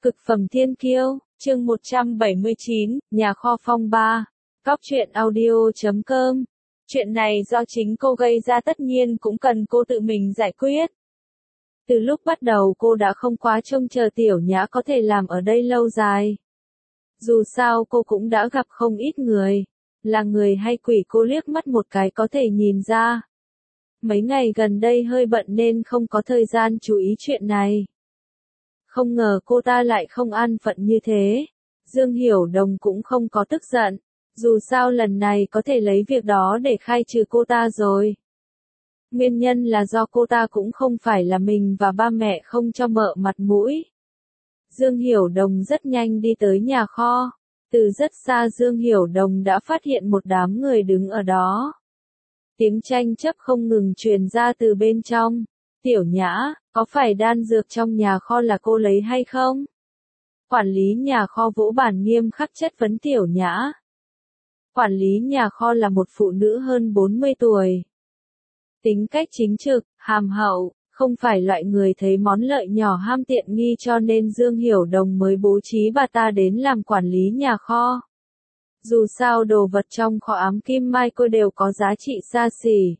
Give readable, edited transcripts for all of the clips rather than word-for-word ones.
Cực phẩm thiên kiêu, chương 179, nhà kho phong ba. Cóc truyện audio.com. Chuyện này do chính cô gây ra, tất nhiên cũng cần cô tự mình giải quyết. Từ lúc bắt đầu cô đã không quá trông chờ Tiểu Nhã có thể làm ở đây lâu dài. Dù sao cô cũng đã gặp không ít người. Là người hay quỷ cô liếc mắt một cái có thể nhìn ra. Mấy ngày gần đây hơi bận nên không có thời gian chú ý chuyện này. Không ngờ cô ta lại không an phận như thế. Dương Hiểu Đồng cũng không có tức giận. Dù sao lần này có thể lấy việc đó để khai trừ cô ta rồi. Nguyên nhân là do cô ta cũng không phải là mình và ba mẹ không cho mợ mặt mũi. Dương Hiểu Đồng rất nhanh đi tới nhà kho. Từ rất xa Dương Hiểu Đồng đã phát hiện một đám người đứng ở đó. Tiếng tranh chấp không ngừng truyền ra từ bên trong. Tiểu Nhã, có phải đan dược trong nhà kho là cô lấy hay không? Quản lý nhà kho vỗ bàn nghiêm khắc chất vấn Tiểu Nhã. Quản lý nhà kho là một phụ nữ hơn 40 tuổi. Tính cách chính trực, hàm hậu, không phải loại người thấy món lợi nhỏ ham tiện nghi, cho nên Dương Hiểu Đồng mới bố trí bà ta đến làm quản lý nhà kho. Dù sao đồ vật trong kho ám kim mai cô đều có giá trị xa xỉ.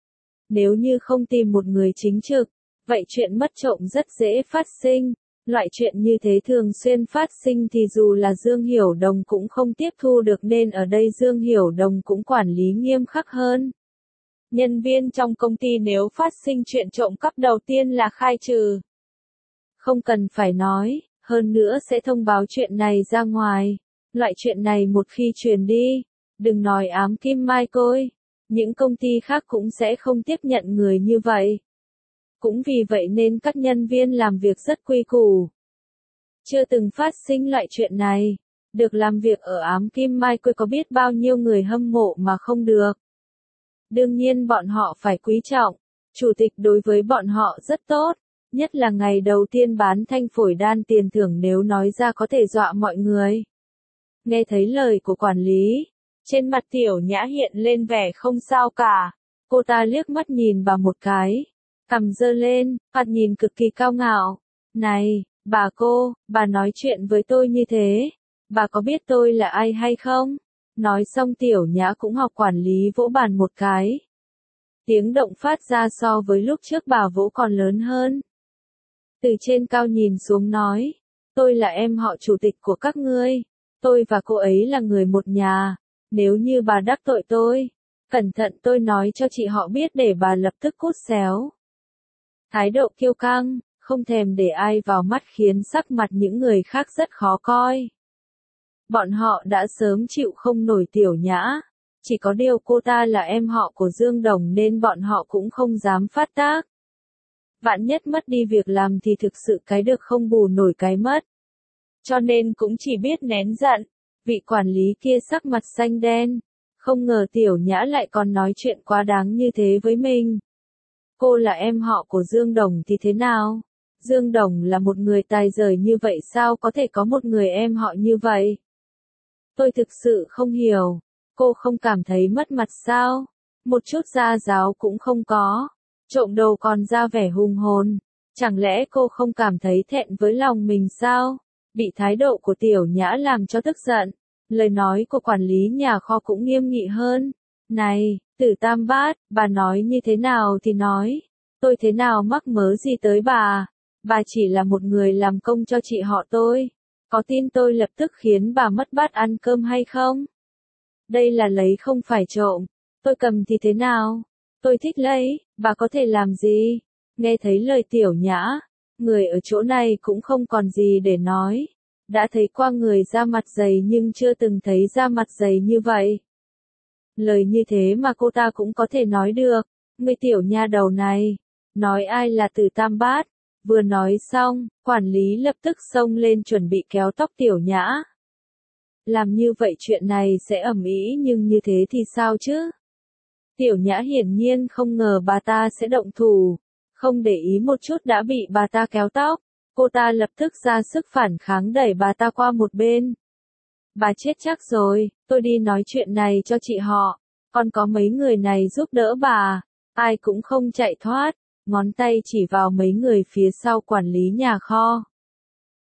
Nếu như không tìm một người chính trực, vậy chuyện mất trộm rất dễ phát sinh. Loại chuyện như thế thường xuyên phát sinh thì dù là Dương Hiểu Đồng cũng không tiếp thu được, nên ở đây Dương Hiểu Đồng cũng quản lý nghiêm khắc hơn. Nhân viên trong công ty nếu phát sinh chuyện trộm cắp đầu tiên là khai trừ. Không cần phải nói, hơn nữa sẽ thông báo chuyện này ra ngoài. Loại chuyện này một khi truyền đi, đừng nói ám kim mai côi, những công ty khác cũng sẽ không tiếp nhận người như vậy. Cũng vì vậy nên các nhân viên làm việc rất quy củ. Chưa từng phát sinh loại chuyện này. Được làm việc ở ám kim mai côi có biết bao nhiêu người hâm mộ mà không được. Đương nhiên bọn họ phải quý trọng. Chủ tịch đối với bọn họ rất tốt. Nhất là ngày đầu tiên bán thanh phổi đan, tiền thưởng nếu nói ra có thể dọa mọi người. Nghe thấy lời của quản lý, trên mặt Tiểu Nhã hiện lên vẻ không sao cả. Cô ta liếc mắt nhìn bà một cái, cằm giơ lên, mặt nhìn cực kỳ cao ngạo. Này, bà nói chuyện với tôi như thế, bà có biết tôi là ai hay không? Nói xong Tiểu Nhã cũng học quản lý vỗ bàn một cái. Tiếng động phát ra so với lúc trước bà vỗ còn lớn hơn. Từ trên cao nhìn xuống nói, tôi là em họ chủ tịch của các ngươi. Tôi và cô ấy là người một nhà. Nếu như bà đắc tội tôi, cẩn thận tôi nói cho chị họ biết để bà lập tức cút xéo. Thái độ kiêu căng, không thèm để ai vào mắt khiến sắc mặt những người khác rất khó coi. Bọn họ đã sớm chịu không nổi Tiểu Nhã. Chỉ có điều cô ta là em họ của Dương Đồng nên bọn họ cũng không dám phát tác. Vạn nhất mất đi việc làm thì thực sự cái được không bù nổi cái mất. Cho nên cũng chỉ biết nén giận. Vị quản lý kia sắc mặt xanh đen. Không ngờ Tiểu Nhã lại còn nói chuyện quá đáng như thế với mình. Cô là em họ của Dương Đồng thì thế nào? Dương Đồng là một người tài giỏi như vậy, sao có thể có một người em họ như vậy? Tôi thực sự không hiểu. Cô không cảm thấy mất mặt sao? Một chút gia giáo cũng không có. Trộm đồ còn ra vẻ hùng hồn. Chẳng lẽ cô không cảm thấy thẹn với lòng mình sao? Bị thái độ của Tiểu Nhã làm cho tức giận. Lời nói của quản lý nhà kho cũng nghiêm nghị hơn. Này, Tử Tam Bát, bà nói như thế nào thì nói. Tôi thế nào mắc mớ gì tới bà? Bà chỉ là một người làm công cho chị họ tôi. Có tin tôi lập tức khiến bà mất bát ăn cơm hay không? Đây là lấy không phải trộm. Tôi cầm thì thế nào? Tôi thích lấy, bà có thể làm gì? Nghe thấy lời Tiểu Nhã, người ở chỗ này cũng không còn gì để nói. Đã thấy qua người da mặt dày nhưng chưa từng thấy da mặt dày như vậy. Lời như thế mà cô ta cũng có thể nói được. Người Tiểu Nha đầu này, nói ai là Tử Tam Bát. Vừa nói xong, quản lý lập tức xông lên chuẩn bị kéo tóc Tiểu Nhã. Làm như vậy chuyện này sẽ ầm ĩ, nhưng như thế thì sao chứ? Tiểu Nhã hiển nhiên không ngờ bà ta sẽ động thủ. Không để ý một chút đã bị bà ta kéo tóc. Cô ta lập tức ra sức phản kháng đẩy bà ta qua một bên. Bà chết chắc rồi, tôi đi nói chuyện này cho chị họ. Còn có mấy người này giúp đỡ bà. Ai cũng không chạy thoát. Ngón tay chỉ vào mấy người phía sau quản lý nhà kho.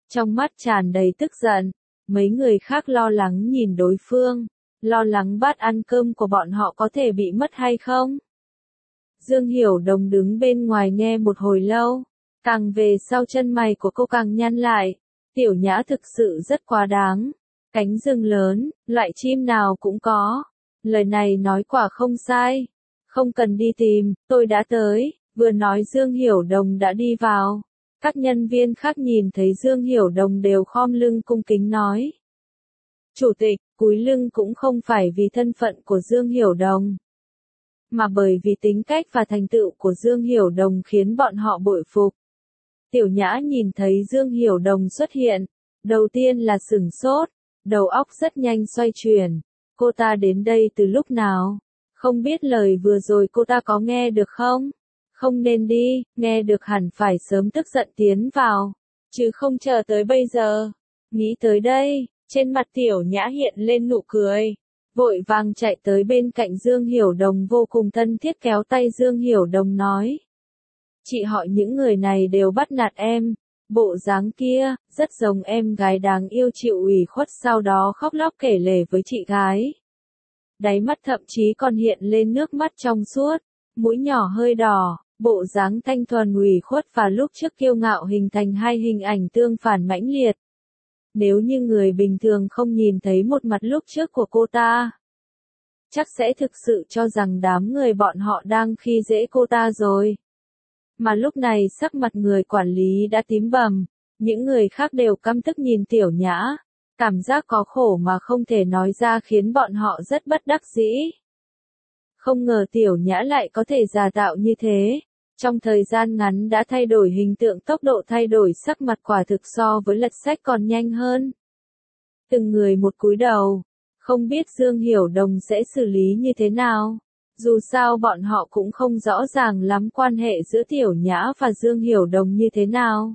trong mắt tràn đầy tức giận. Mấy người khác lo lắng nhìn đối phương, lo lắng bát ăn cơm của bọn họ có thể bị mất hay không. Dương Hiểu Đồng đứng bên ngoài nghe một hồi lâu, càng về sau chân mày của cô càng nhăn lại. Tiểu Nhã thực sự rất quá đáng. Cánh rừng lớn, loại chim nào cũng có. Lời này nói quả không sai. Không cần đi tìm, tôi đã tới. Vừa nói Dương Hiểu Đồng đã đi vào. Các nhân viên khác nhìn thấy Dương Hiểu Đồng đều khom lưng cung kính nói. Chủ tịch, cúi lưng cũng không phải vì thân phận của Dương Hiểu Đồng, mà bởi vì tính cách và thành tựu của Dương Hiểu Đồng khiến bọn họ bội phục. Tiểu Nhã nhìn thấy Dương Hiểu Đồng xuất hiện, đầu tiên là sửng sốt, đầu óc rất nhanh xoay chuyển. Cô ta đến đây từ lúc nào? Không biết lời vừa rồi cô ta có nghe được không? Không nên đi, nghe được hẳn phải sớm tức giận tiến vào, chứ không chờ tới bây giờ. Nghĩ tới đây, trên mặt Tiểu Nhã hiện lên nụ cười. Vội vàng chạy tới bên cạnh Dương Hiểu Đồng vô cùng thân thiết kéo tay Dương Hiểu Đồng nói. Chị họ những người này đều bắt nạt em, bộ dáng kia, rất giống em gái đáng yêu chịu ủy khuất sau đó khóc lóc kể lể với chị gái. Đáy mắt thậm chí còn hiện lên nước mắt trong suốt, mũi nhỏ hơi đỏ, bộ dáng thanh thuần ủy khuất và lúc trước kiêu ngạo hình thành hai hình ảnh tương phản mãnh liệt. Nếu như người bình thường không nhìn thấy một mặt lúc trước của cô ta, chắc sẽ thực sự cho rằng đám người bọn họ đang khi dễ cô ta rồi. Mà lúc này sắc mặt người quản lý đã tím bầm, những người khác đều căm tức nhìn Tiểu Nhã, cảm giác có khổ mà không thể nói ra khiến bọn họ rất bất đắc dĩ. Không ngờ Tiểu Nhã lại có thể giả tạo như thế, trong thời gian ngắn đã thay đổi hình tượng, tốc độ thay đổi sắc mặt quả thực so với lật sách còn nhanh hơn. Từng người một cúi đầu, không biết Dương Hiểu Đồng sẽ xử lý như thế nào. Dù sao bọn họ cũng không rõ ràng lắm quan hệ giữa Tiểu Nhã và Dương Hiểu Đồng như thế nào.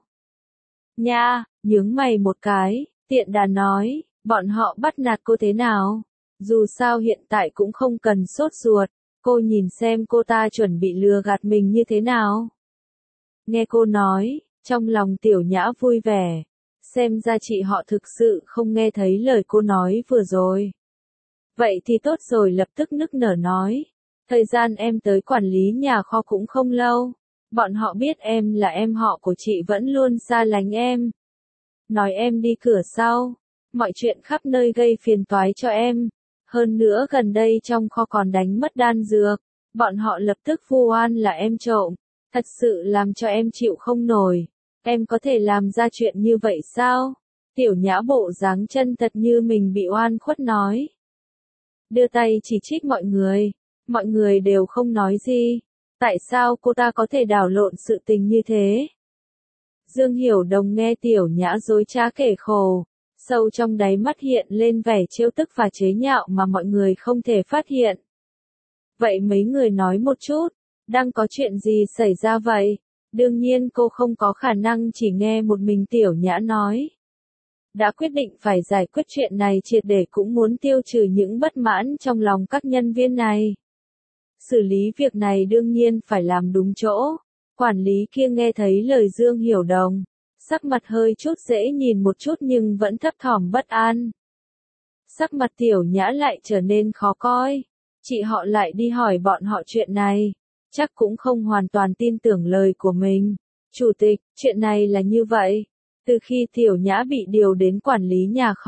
Nha, nhướng mày một cái, tiện đà nói, bọn họ bắt nạt cô thế nào? Dù sao hiện tại cũng không cần sốt ruột, cô nhìn xem cô ta chuẩn bị lừa gạt mình như thế nào. Nghe cô nói, trong lòng Tiểu Nhã vui vẻ, xem ra chị họ thực sự không nghe thấy lời cô nói vừa rồi. Vậy thì tốt rồi, lập tức nức nở nói. Thời gian em tới quản lý nhà kho cũng không lâu. Bọn họ biết em là em họ của chị vẫn luôn xa lánh em. Nói em đi cửa sau. Mọi chuyện khắp nơi gây phiền toái cho em. Hơn nữa gần đây trong kho còn đánh mất đan dược. Bọn họ lập tức vu oan là em trộm. Thật sự làm cho em chịu không nổi. Em có thể làm ra chuyện như vậy sao? Tiểu Nhã bộ dáng chân thật như mình bị oan khuất nói. Đưa tay chỉ trích mọi người. Mọi người đều không nói gì. Tại sao cô ta có thể đảo lộn sự tình như thế? Dương Hiểu Đồng nghe Tiểu Nhã dối trá kể khổ, sâu trong đáy mắt hiện lên vẻ trêu tức và chế nhạo mà mọi người không thể phát hiện. Vậy mấy người nói một chút, đang có chuyện gì xảy ra vậy? Đương nhiên cô không có khả năng chỉ nghe một mình Tiểu Nhã nói. Đã quyết định phải giải quyết chuyện này triệt để, cũng muốn tiêu trừ những bất mãn trong lòng các nhân viên này. Xử lý việc này đương nhiên phải làm đúng chỗ. Quản lý kia nghe thấy lời Dương Hiểu Đồng, sắc mặt hơi chút dễ nhìn một chút nhưng vẫn thấp thỏm bất an. Sắc mặt Tiểu Nhã lại trở nên khó coi. Chị họ lại đi hỏi bọn họ chuyện này, chắc cũng không hoàn toàn tin tưởng lời của mình. Chủ tịch, chuyện này là như vậy. Từ khi Tiểu Nhã bị điều đến quản lý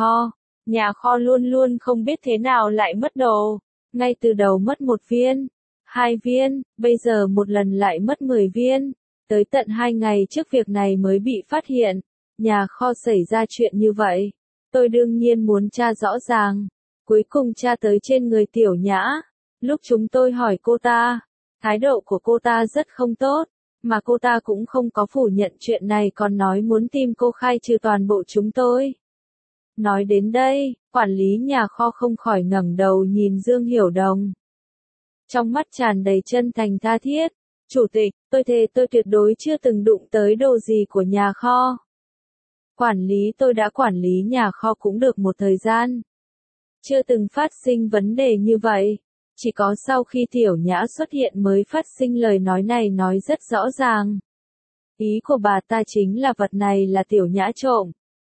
nhà kho luôn luôn không biết thế nào lại mất đồ. Ngay từ đầu mất 1 viên, 2 viên, bây giờ một lần lại mất 10 viên. Tới tận 2 ngày trước việc này mới bị phát hiện. Nhà kho xảy ra chuyện như vậy. Tôi đương nhiên muốn tra rõ ràng. Cuối cùng tra tới trên người Tiểu Nhã. Lúc chúng tôi hỏi cô ta, thái độ của cô ta rất không tốt. Mà cô ta cũng không có phủ nhận chuyện này, còn nói muốn tìm cô khai trừ toàn bộ chúng tôi. Nói đến đây, quản lý nhà kho không khỏi ngẩng đầu nhìn Dương Hiểu Đồng. Trong mắt tràn đầy chân thành tha thiết. Chủ tịch, tôi thề tôi tuyệt đối chưa từng đụng tới đồ gì của nhà kho. Quản lý, tôi đã quản lý nhà kho cũng được một thời gian. Chưa từng phát sinh vấn đề như vậy. Chỉ có sau khi Tiểu Nhã xuất hiện mới phát sinh lời nói này, nói rất rõ ràng. Ý của bà ta chính là vật này là Tiểu Nhã trộm.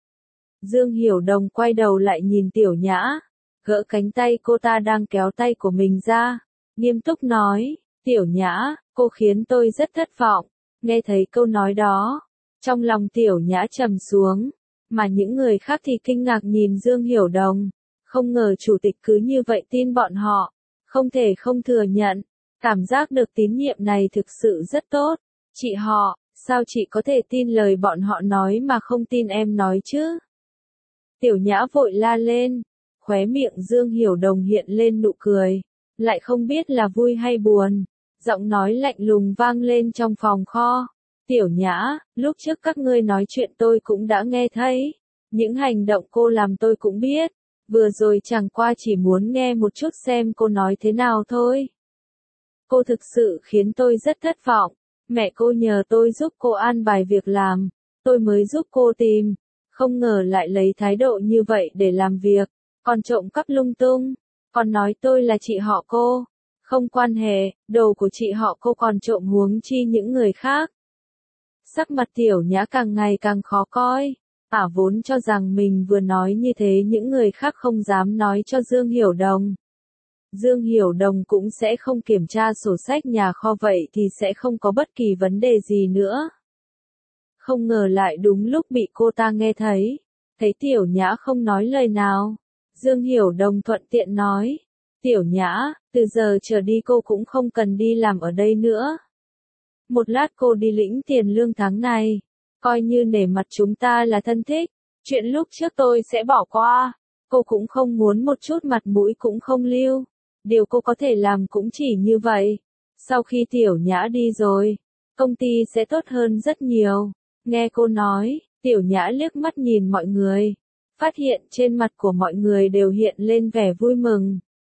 Dương Hiểu Đồng quay đầu lại nhìn Tiểu Nhã, gỡ cánh tay cô ta đang kéo tay của mình ra, nghiêm túc nói, Tiểu Nhã, cô khiến tôi rất thất vọng. Nghe thấy câu nói đó, trong lòng Tiểu Nhã trầm xuống, mà những người khác thì kinh ngạc nhìn Dương Hiểu Đồng, không ngờ chủ tịch cứ như vậy tin bọn họ, không thể không thừa nhận, cảm giác được tín nhiệm này thực sự rất tốt. Chị họ, sao chị có thể tin lời bọn họ nói mà không tin em nói chứ? Tiểu Nhã vội la lên, khóe miệng Dương Hiểu Đồng hiện lên nụ cười, lại không biết là vui hay buồn, giọng nói lạnh lùng vang lên trong phòng kho. Tiểu Nhã, lúc trước các ngươi nói chuyện tôi cũng đã nghe thấy, những hành động cô làm tôi cũng biết, vừa rồi chẳng qua chỉ muốn nghe một chút xem cô nói thế nào thôi. Cô thực sự khiến tôi rất thất vọng, mẹ cô nhờ tôi giúp cô an bài việc làm, tôi mới giúp cô tìm, không ngờ lại lấy thái độ như vậy để làm việc, còn trộm cắp lung tung, còn nói tôi là chị họ cô, không quan hệ, đồ của chị họ cô còn trộm huống chi những người khác. Sắc mặt Tiểu Nhã càng ngày càng khó coi, vốn cho rằng mình vừa nói như thế những người khác không dám nói cho Dương Hiểu Đồng. Dương Hiểu Đồng cũng sẽ không kiểm tra sổ sách nhà kho vậy thì sẽ không có bất kỳ vấn đề gì nữa. Không ngờ lại đúng lúc bị cô ta nghe thấy Tiểu Nhã không nói lời nào. Dương Hiểu Đồng thuận tiện nói, Tiểu Nhã, từ giờ trở đi cô cũng không cần đi làm ở đây nữa. Một lát cô đi lĩnh tiền lương tháng này, coi như nể mặt chúng ta là thân thích, chuyện lúc trước tôi sẽ bỏ qua, cô cũng không muốn một chút mặt mũi cũng không lưu, điều cô có thể làm cũng chỉ như vậy. Sau khi Tiểu Nhã đi rồi, công ty sẽ tốt hơn rất nhiều. Nghe cô nói, Tiểu Nhã liếc mắt nhìn mọi người, phát hiện trên mặt của mọi người đều hiện lên vẻ vui mừng.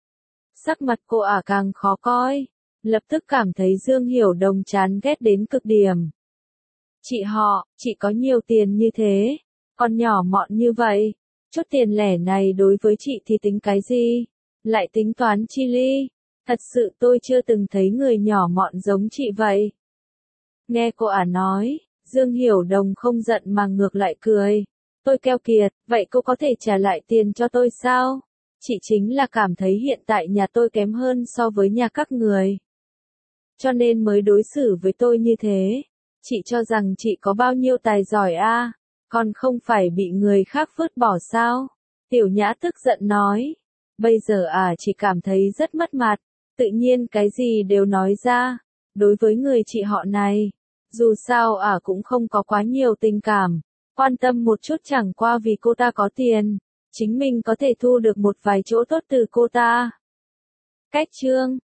Sắc mặt cô càng khó coi, lập tức cảm thấy Dương Hiểu Đồng chán ghét đến cực điểm. Chị họ, chị có nhiều tiền như thế, còn nhỏ mọn như vậy, chút tiền lẻ này đối với chị thì tính cái gì, lại tính toán chi ly, thật sự tôi chưa từng thấy người nhỏ mọn giống chị vậy. Nghe cô nói, Dương Hiểu Đồng không giận mà ngược lại cười, tôi keo kiệt, vậy cô có thể trả lại tiền cho tôi sao? Chị chính là cảm thấy hiện tại nhà tôi kém hơn so với nhà các người, cho nên mới đối xử với tôi như thế. Chị cho rằng chị có bao nhiêu tài giỏi còn không phải bị người khác vứt bỏ sao? Tiểu Nhã tức giận nói, bây giờ chỉ cảm thấy rất mất mặt, tự nhiên cái gì đều nói ra. Đối với người chị họ này, dù sao cũng không có quá nhiều tình cảm, quan tâm một chút chẳng qua vì cô ta có tiền, chính mình có thể thu được một vài chỗ tốt từ cô ta. Cách chương